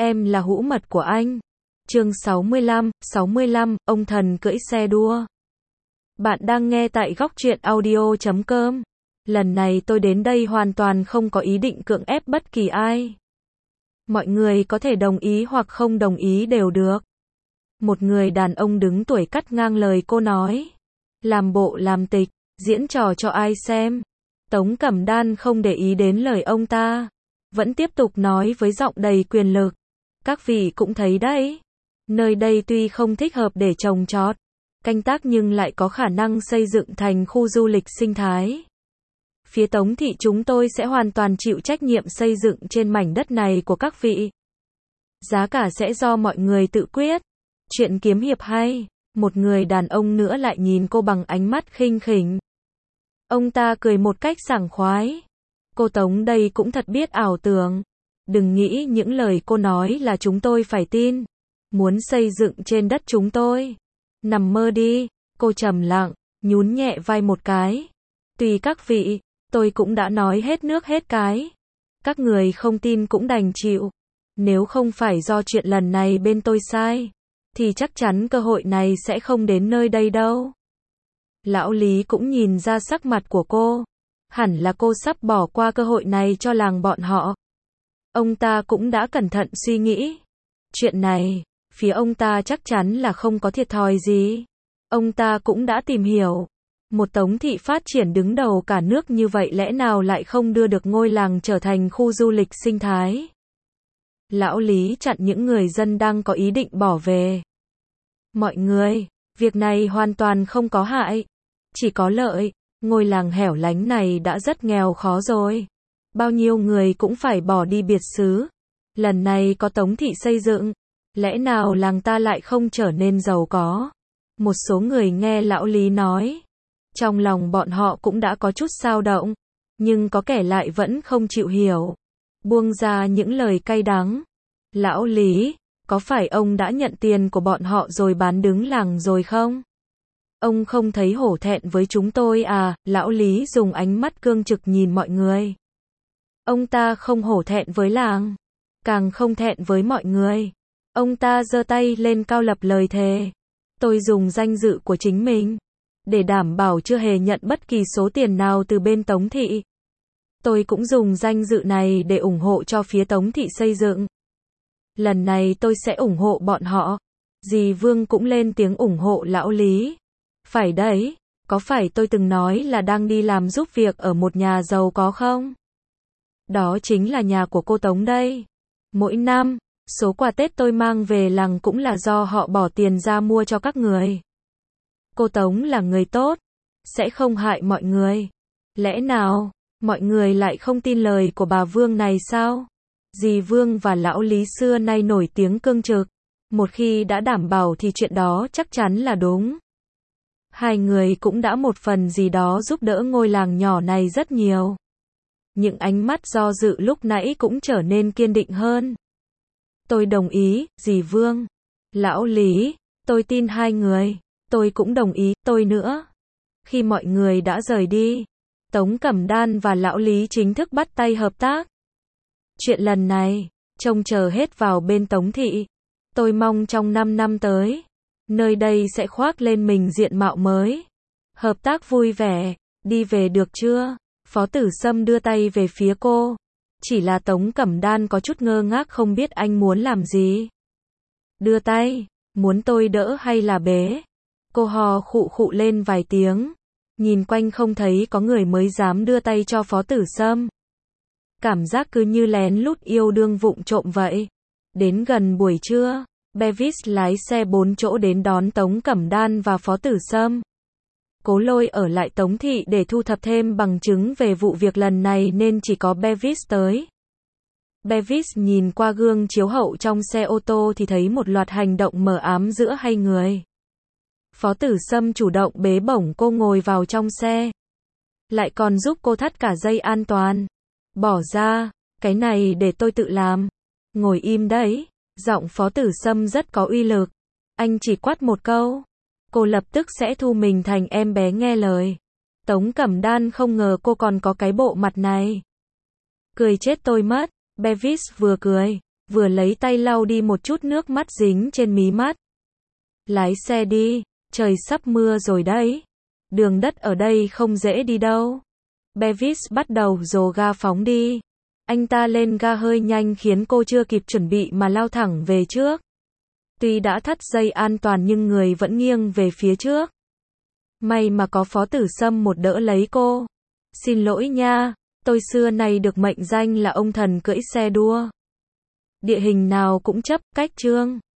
em là hũ mật của anh. Chương 65, ông thần cưỡi xe đua. Bạn đang nghe tại góc truyện audio.com. Lần này tôi đến đây hoàn toàn không có ý định cưỡng ép bất kỳ ai. Mọi người có thể đồng ý hoặc không đồng ý đều được. Một người đàn ông đứng tuổi cắt ngang lời cô nói. Làm bộ làm tịch, diễn trò cho ai xem. Tống Cẩm Đan không để ý đến lời ông ta. Vẫn tiếp tục nói với giọng đầy quyền lực. Các vị cũng thấy đấy. Nơi đây tuy không thích hợp để trồng trọt, canh tác nhưng lại có khả năng xây dựng thành khu du lịch sinh thái. Phía Tống thị chúng tôi sẽ hoàn toàn chịu trách nhiệm xây dựng trên mảnh đất này của các vị. Giá cả sẽ do mọi người tự quyết. Chuyện kiếm hiệp hay. Một người đàn ông nữa lại nhìn cô bằng ánh mắt khinh khỉnh. Ông ta cười một cách sảng khoái. Cô Tống đây cũng thật biết ảo tưởng. Đừng nghĩ những lời cô nói là chúng tôi phải tin. Muốn xây dựng trên đất chúng tôi. Nằm mơ đi. Cô trầm lặng, nhún nhẹ vai một cái. Tùy các vị, tôi cũng đã nói hết nước hết cái. Các người không tin cũng đành chịu. Nếu không phải do chuyện lần này bên tôi sai, thì chắc chắn cơ hội này sẽ không đến nơi đây đâu. Lão Lý cũng nhìn ra sắc mặt của cô. Hẳn là cô sắp bỏ qua cơ hội này cho làng bọn họ. Ông ta cũng đã cẩn thận suy nghĩ. Chuyện này, phía ông ta chắc chắn là không có thiệt thòi gì. Ông ta cũng đã tìm hiểu. Một Tống thị phát triển đứng đầu cả nước như vậy lẽ nào lại không đưa được ngôi làng trở thành khu du lịch sinh thái. Lão Lý chặn những người dân đang có ý định bỏ về. Mọi người, việc này hoàn toàn không có hại, chỉ có lợi. Ngôi làng hẻo lánh này đã rất nghèo khó rồi. Bao nhiêu người cũng phải bỏ đi biệt xứ. Lần này có Tống thị xây dựng, lẽ nào làng ta lại không trở nên giàu có? Một số người nghe lão Lý nói, trong lòng bọn họ cũng đã có chút xao động, nhưng có kẻ lại vẫn không chịu hiểu, buông ra những lời cay đắng. Lão Lý, có phải ông đã nhận tiền của bọn họ rồi bán đứng làng rồi không? Ông không thấy hổ thẹn với chúng tôi à? Lão Lý dùng ánh mắt cương trực nhìn mọi người. Ông ta không hổ thẹn với làng, càng không thẹn với mọi người. Ông ta giơ tay lên cao lập lời thề. Tôi dùng danh dự của chính mình để đảm bảo chưa hề nhận bất kỳ số tiền nào từ bên Tống thị. Tôi cũng dùng danh dự này để ủng hộ cho phía Tống thị xây dựng. Lần này tôi sẽ ủng hộ bọn họ. Dì Vương cũng lên tiếng ủng hộ lão Lý. Phải đấy, có phải tôi từng nói là đang đi làm giúp việc ở một nhà giàu có không? Đó chính là nhà của cô Tống đây. Mỗi năm, số quà Tết tôi mang về làng cũng là do họ bỏ tiền ra mua cho các người. Cô Tống là người tốt, sẽ không hại mọi người. Lẽ nào, mọi người lại không tin lời của bà Vương này sao? Dì Vương và lão Lý xưa nay nổi tiếng cương trực. Một khi đã đảm bảo thì chuyện đó chắc chắn là đúng. Hai người cũng đã một phần gì đó giúp đỡ ngôi làng nhỏ này rất nhiều. Những ánh mắt do dự lúc nãy cũng trở nên kiên định hơn. Tôi đồng ý, dì Vương. Lão Lý, tôi tin hai người. Tôi cũng đồng ý, tôi nữa. Khi mọi người đã rời đi, Tống Cẩm Đan và lão Lý chính thức bắt tay hợp tác. Chuyện lần này, trông chờ hết vào bên Tống thị. Tôi mong trong 5 năm tới, nơi đây sẽ khoác lên mình diện mạo mới. Hợp tác vui vẻ, đi về được chưa? Phó Tử Sâm đưa tay về phía cô. Chỉ là Tống Cẩm Đan có chút ngơ ngác không biết anh muốn làm gì. Đưa tay, muốn tôi đỡ hay là bế? Cô hò khụ khụ lên vài tiếng. Nhìn quanh không thấy có người mới dám đưa tay cho Phó Tử Sâm. Cảm giác cứ như lén lút yêu đương vụng trộm vậy. Đến gần buổi trưa, Bevis lái xe 4 chỗ đến đón Tống Cẩm Đan và Phó Tử Sâm. Cố Lôi ở lại Tống thị để thu thập thêm bằng chứng về vụ việc lần này nên chỉ có Bevis tới. Bevis nhìn qua gương chiếu hậu trong xe ô tô thì thấy một loạt hành động mờ ám giữa hai người. Phó Tử Sâm chủ động bế bổng cô ngồi vào trong xe. Lại còn giúp cô thắt cả dây an toàn. Bỏ ra, cái này để tôi tự làm. Ngồi im đấy. Giọng Phó Tử Sâm rất có uy lực. Anh chỉ quát một câu, cô lập tức sẽ thu mình thành em bé nghe lời. Tống Cẩm Đan không ngờ cô còn có cái bộ mặt này. Cười chết tôi mất. Bevis vừa cười, vừa lấy tay lau đi một chút nước mắt dính trên mí mắt. Lái xe đi, trời sắp mưa rồi đấy. Đường đất ở đây không dễ đi đâu. Bevis bắt đầu dồ ga phóng đi. Anh ta lên ga hơi nhanh khiến cô chưa kịp chuẩn bị mà lao thẳng về trước. Tuy đã thắt dây an toàn nhưng người vẫn nghiêng về phía trước. May mà có Phó Tử Sâm một đỡ lấy cô. Xin lỗi nha, tôi xưa nay được mệnh danh là ông thần cưỡi xe đua. Địa hình nào cũng chấp, cách Trương